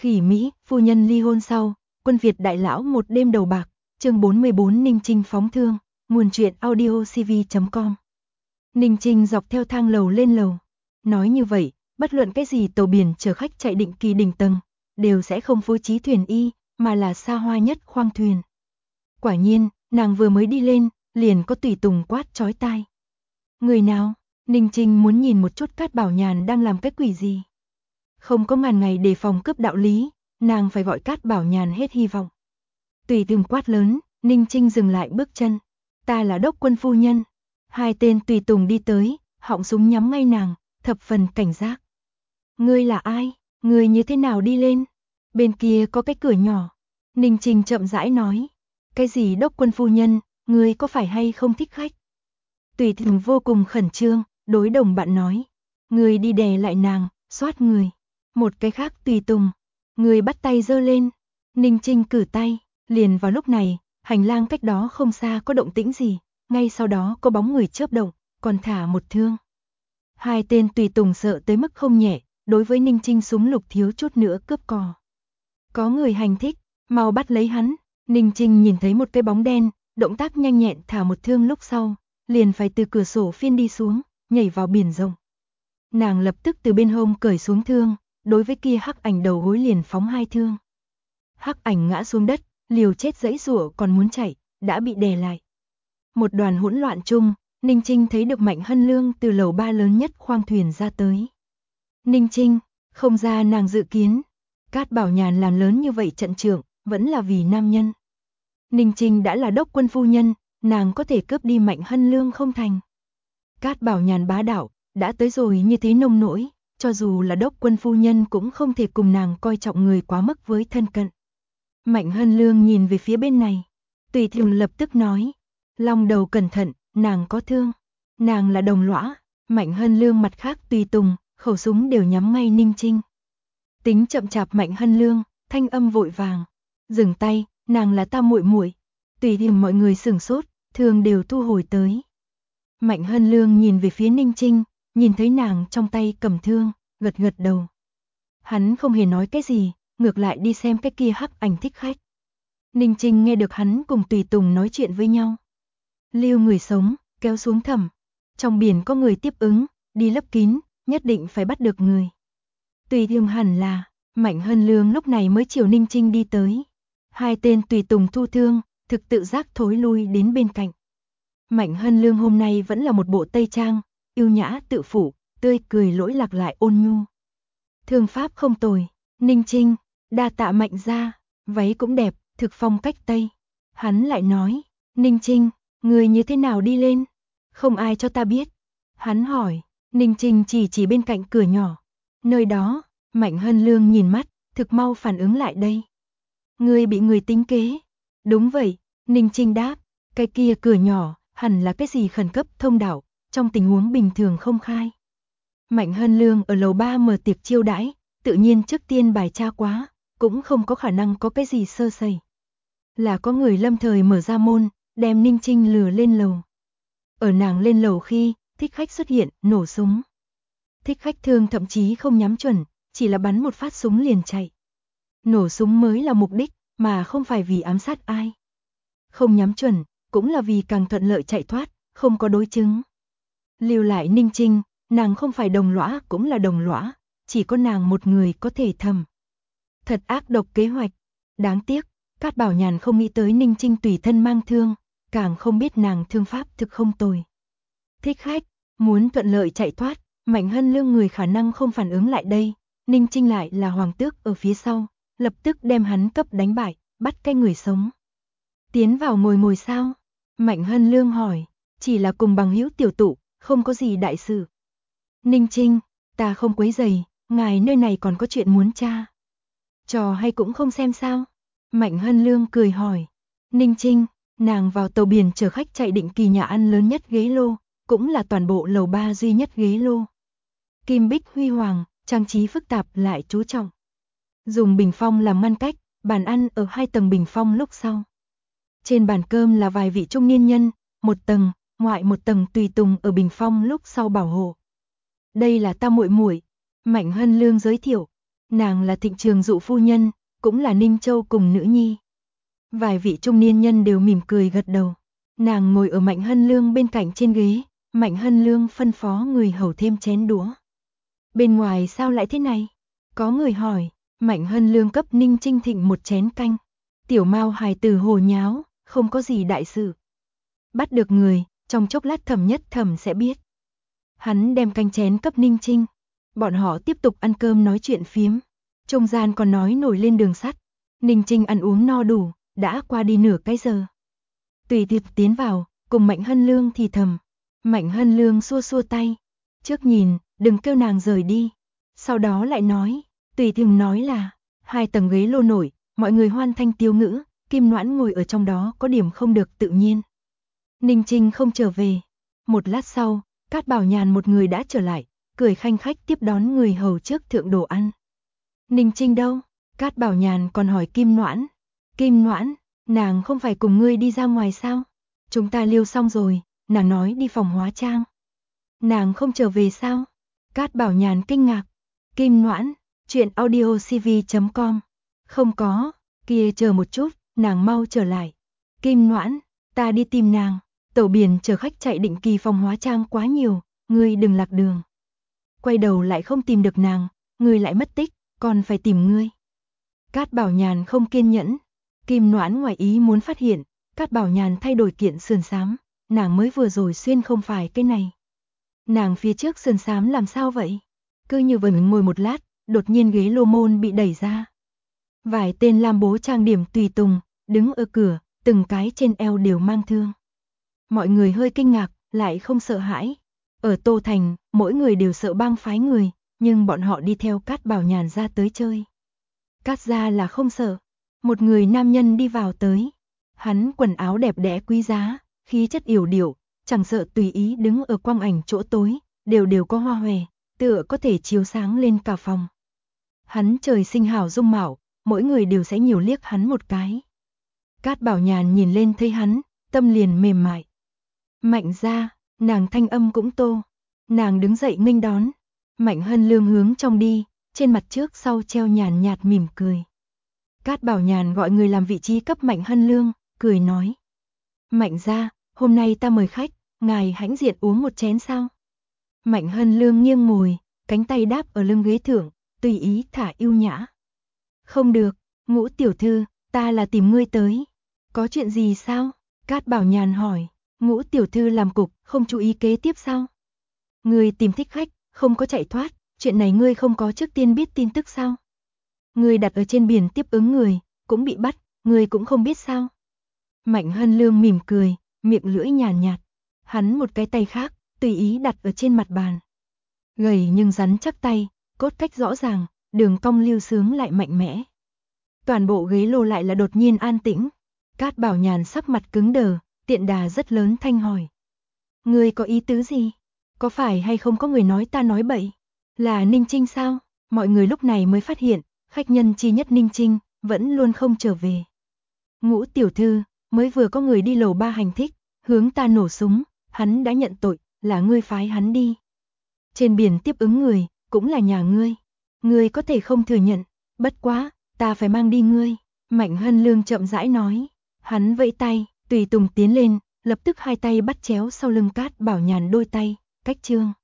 Khỉ Mỹ, phu nhân ly hôn sau, quân Việt đại lão một đêm đầu bạc, chương 44 Ninh Trinh phóng thương, nguồn truyện audiocv.com. Ninh Trinh dọc theo thang lầu lên lầu. Nói như vậy, bất luận cái gì tàu biển chở khách chạy định kỳ đỉnh tầng, đều sẽ không phối trí thuyền y, mà là xa hoa nhất khoang thuyền. Quả nhiên, nàng vừa mới đi lên, liền có tùy tùng quát chói tai. Người nào? Ninh Trinh muốn nhìn một chút Cát Bảo Nhàn đang làm cái quỷ gì. Không có ngàn ngày đề phòng cướp đạo lý, nàng phải gọi Cát Bảo Nhàn hết hy vọng. Tùy tùng quát lớn, Ninh Trinh dừng lại bước chân. Ta là đốc quân phu nhân. Hai tên tùy tùng đi tới, họng súng nhắm ngay nàng, thập phần cảnh giác. Ngươi là ai? Ngươi như thế nào đi lên? Bên kia có cái cửa nhỏ. Ninh Trinh chậm rãi nói. Cái gì đốc quân phu nhân, ngươi có phải hay không thích khách? Tùy tùng vô cùng khẩn trương, đối đồng bạn nói. Ngươi đi đè lại nàng, xoát người. Một cái khác tùy tùng. Người bắt tay giơ lên. Ninh Trinh cử tay. Liền vào lúc này, hành lang cách đó không xa có động tĩnh gì. Ngay sau đó có bóng người chớp động, còn thả một thương. Hai tên tùy tùng sợ tới mức không nhẹ, đối với Ninh Trinh súng lục thiếu chút nữa cướp cò. Có người hành thích, mau bắt lấy hắn. Ninh Trinh nhìn thấy một cái bóng đen, động tác nhanh nhẹn thả một thương lúc sau, liền phải từ cửa sổ phiên đi xuống, nhảy vào biển rộng. Nàng lập tức từ bên hông cởi xuống thương, đối với kia hắc ảnh đầu gối liền phóng hai thương. Hắc ảnh ngã xuống đất, liều chết giãy giụa còn muốn chạy, đã bị đè lại. Một đoàn hỗn loạn chung, Ninh Trinh thấy được Mạnh Hân Lương từ lầu 3 lớn nhất khoang thuyền ra tới. Ninh Trinh, không ra nàng dự kiến, Cát Bảo Nhàn làm lớn như vậy trận trưởng, vẫn là vì nam nhân. Ninh Trinh đã là đốc quân phu nhân, nàng có thể cướp đi Mạnh Hân Lương không thành. Cát Bảo Nhàn bá đạo, đã tới rồi như thế nông nỗi, cho dù là đốc quân phu nhân cũng không thể cùng nàng coi trọng người quá mức với thân cận. Mạnh Hân Lương nhìn về phía bên này, tùy tùng lập tức nói, long đầu cẩn thận, nàng có thương. Nàng là đồng lõa. Mạnh Hân Lương mặt khác tùy tùng, khẩu súng đều nhắm ngay Ninh Trinh. Tính chậm chạp Mạnh Hân Lương, thanh âm vội vàng. Dừng tay, nàng là ta muội muội. Tùy tùng mọi người sửng sốt, thường đều thu hồi tới. Mạnh Hân Lương nhìn về phía Ninh Trinh, nhìn thấy nàng trong tay cầm thương, gật gật đầu. Hắn không hề nói cái gì, ngược lại đi xem cái kia hắc ảnh thích khách. Ninh Trinh nghe được hắn cùng tùy tùng nói chuyện với nhau. Lưu người sống, kéo xuống thẳm. Trong biển có người tiếp ứng, đi lấp kín, nhất định phải bắt được người. Tùy tùng hẳn là, Mạnh Hân Lương lúc này mới chiều Ninh Trinh đi tới. Hai tên tùy tùng thu thương, thực tự giác thối lui đến bên cạnh. Mạnh Hân Lương hôm nay vẫn là một bộ tây trang, yêu nhã tự phủ, tươi cười lỗi lạc lại ôn nhu. Thương pháp không tồi, Ninh Trinh, đa tạ Mạnh gia, váy cũng đẹp, thực phong cách Tây. Hắn lại nói, Ninh Trinh, người như thế nào đi lên? Không ai cho ta biết. Hắn hỏi, Ninh Trinh chỉ bên cạnh cửa nhỏ. Nơi đó, Mạnh Hân Lương nhìn mắt, thực mau phản ứng lại đây. Ngươi bị người tính kế. Đúng vậy, Ninh Trinh đáp, cái kia cửa nhỏ, hẳn là cái gì khẩn cấp thông đạo, trong tình huống bình thường không khai. Mạnh Hân Lương ở lầu 3 mở tiệc chiêu đãi, tự nhiên trước tiên bài tra quá, cũng không có khả năng có cái gì sơ sẩy. Là có người lâm thời mở ra môn, đem Ninh Trinh lừa lên lầu. Ở nàng lên lầu khi, thích khách xuất hiện, nổ súng. Thích khách thương thậm chí không nhắm chuẩn, chỉ là bắn một phát súng liền chạy. Nổ súng mới là mục đích, mà không phải vì ám sát ai. Không nhắm chuẩn, cũng là vì càng thuận lợi chạy thoát, không có đối chứng. Lưu lại Ninh Trinh, nàng không phải đồng lõa cũng là đồng lõa, chỉ có nàng một người có thể thầm. Thật ác độc kế hoạch, đáng tiếc, Cát Bảo Nhàn không nghĩ tới Ninh Trinh tùy thân mang thương, càng không biết nàng thương pháp thực không tồi. Thích khách, muốn thuận lợi chạy thoát, Mạnh Hân Lương người khả năng không phản ứng lại đây, Ninh Trinh lại là hoàng tước ở phía sau, lập tức đem hắn cấp đánh bại, bắt cái người sống. Tiến vào ngồi sao? Mạnh Hân Lương hỏi, chỉ là cùng bằng hữu tiểu tụ, không có gì đại sự. Ninh Trinh, ta không quấy rầy, ngài nơi này còn có chuyện muốn tra. Trò hay cũng không xem sao? Mạnh Hân Lương cười hỏi. Ninh Trinh, nàng vào tàu biển chở khách chạy định kỳ nhà ăn lớn nhất ghế lô, cũng là toàn bộ lầu 3 duy nhất ghế lô. Kim bích huy hoàng, trang trí phức tạp lại chú trọng. Dùng bình phong làm ngăn cách, bàn ăn ở 2 tầng bình phong lúc sau. Trên bàn cơm là vài vị trung niên nhân, một tầng, ngoại một tầng tùy tùng ở bình phong lúc sau bảo hộ. Đây là ta muội muội, Mạnh Hân Lương giới thiệu. Nàng là Thịnh Trường Dụ phu nhân, cũng là Ninh Châu cùng nữ nhi. Vài vị trung niên nhân đều mỉm cười gật đầu. Nàng ngồi ở Mạnh Hân Lương bên cạnh trên ghế, Mạnh Hân Lương phân phó người hầu thêm chén đũa. Bên ngoài sao lại thế này? Có người hỏi, Mạnh Hân Lương cấp Ninh Trinh thịnh một chén canh. Tiểu Mao hài tử hồ nháo, không có gì đại sự. Bắt được người, trong chốc lát Thẩm Nhất Thẩm sẽ biết. Hắn đem canh chén cấp Ninh Trinh. Bọn họ tiếp tục ăn cơm nói chuyện phiếm. Trung gian còn nói nổi lên đường sắt. Ninh Trinh ăn uống no đủ, đã qua đi nửa cái giờ. Tùy Tiệp tiến vào, cùng Mạnh Hân Lương thì thầm. Mạnh Hân Lương xua xua tay. Trước nhìn, đừng kêu nàng rời đi. Sau đó lại nói, Tùy Tiệp nói là, 2 tầng ghế lô nổi, mọi người hoan thanh tiếu ngữ, Kim Noãn ngồi ở trong đó có điểm không được tự nhiên. Ninh Trinh không trở về. Một lát sau, Cát Bảo Nhàn một người đã trở lại, cười khanh khách tiếp đón người hầu trước thượng đồ ăn. Ninh Trinh đâu? Cát Bảo Nhàn còn hỏi Kim Noãn. Kim Noãn, nàng không phải cùng ngươi đi ra ngoài sao? Chúng ta liêu xong rồi, nàng nói đi phòng hóa trang. Nàng không trở về sao? Cát Bảo Nhàn kinh ngạc. Kim Noãn, chuyện audiocv.com. Không có, kia chờ một chút, nàng mau trở lại. Kim Noãn, ta đi tìm nàng. Tàu biển chở khách chạy định kỳ phòng hóa trang quá nhiều, ngươi đừng lạc đường. Quay đầu lại không tìm được nàng, ngươi lại mất tích, còn phải tìm ngươi. Cát Bảo Nhàn không kiên nhẫn. Kim Noãn ngoài ý muốn phát hiện, Cát Bảo Nhàn thay đổi kiện sườn xám, nàng mới vừa rồi xuyên không phải cái này. Nàng phía trước sườn xám làm sao vậy? Cứ như vậy ngồi một lát, đột nhiên ghế lô môn bị đẩy ra. Vài tên lam bố trang điểm tùy tùng, đứng ở cửa, từng cái trên eo đều mang thương. Mọi người hơi kinh ngạc, lại không sợ hãi. Ở Tô Thành, mỗi người đều sợ bang phái người, nhưng bọn họ đi theo Cát Bảo Nhàn ra tới chơi. Cát gia là không sợ. Một người nam nhân đi vào tới. Hắn quần áo đẹp đẽ quý giá, khí chất yểu điệu, chẳng sợ tùy ý đứng ở quang ảnh chỗ tối, đều có hoa hòe, tựa có thể chiếu sáng lên cả phòng. Hắn trời sinh hảo dung mạo, mỗi người đều sẽ nhiều liếc hắn một cái. Cát Bảo Nhàn nhìn lên thấy hắn, tâm liền mềm mại. Mạnh gia, nàng thanh âm cũng tô. Nàng đứng dậy nghênh đón. Mạnh Hân Lương hướng trong đi, trên mặt trước sau treo nhàn nhạt mỉm cười. Cát Bảo Nhàn gọi người làm vị trí cấp Mạnh Hân Lương, cười nói. Mạnh gia, hôm nay ta mời khách, ngài hãnh diện uống một chén sao? Mạnh Hân Lương nghiêng ngồi, cánh tay đáp ở lưng ghế thượng, tùy ý thả yêu nhã. Không được, Ngũ tiểu thư, ta là tìm ngươi tới. Có chuyện gì sao? Cát Bảo Nhàn hỏi. Ngũ tiểu thư làm cục, không chú ý kế tiếp sao? Ngươi tìm thích khách, không có chạy thoát, chuyện này ngươi không có trước tiên biết tin tức sao? Ngươi đặt ở trên biển tiếp ứng người, cũng bị bắt, ngươi cũng không biết sao? Mạnh Hân Lương mỉm cười, miệng lưỡi nhàn nhạt. Hắn một cái tay khác, tùy ý đặt ở trên mặt bàn. Gầy nhưng rắn chắc tay, cốt cách rõ ràng, đường cong lưu sướng lại mạnh mẽ. Toàn bộ ghế lô lại là đột nhiên an tĩnh. Cát Bảo Nhàn sắc mặt cứng đờ, tiện đà rất lớn thanh hỏi. Ngươi có ý tứ gì? Có phải hay không có người nói ta nói bậy? Là Ninh Trinh sao? Mọi người lúc này mới phát hiện, khách nhân chi nhất Ninh Trinh, vẫn luôn không trở về. Ngũ tiểu thư, mới vừa có người đi lầu 3 hành thích, hướng ta nổ súng, hắn đã nhận tội, là ngươi phái hắn đi. Trên biển tiếp ứng người, cũng là nhà ngươi. Ngươi có thể không thừa nhận, bất quá, ta phải mang đi ngươi. Mạnh Hân Lương chậm rãi nói. Hắn vẫy tay, tùy tùng tiến lên, lập tức 2 tay bắt chéo sau lưng Cát Bảo Nhàn đôi tay, cách trương.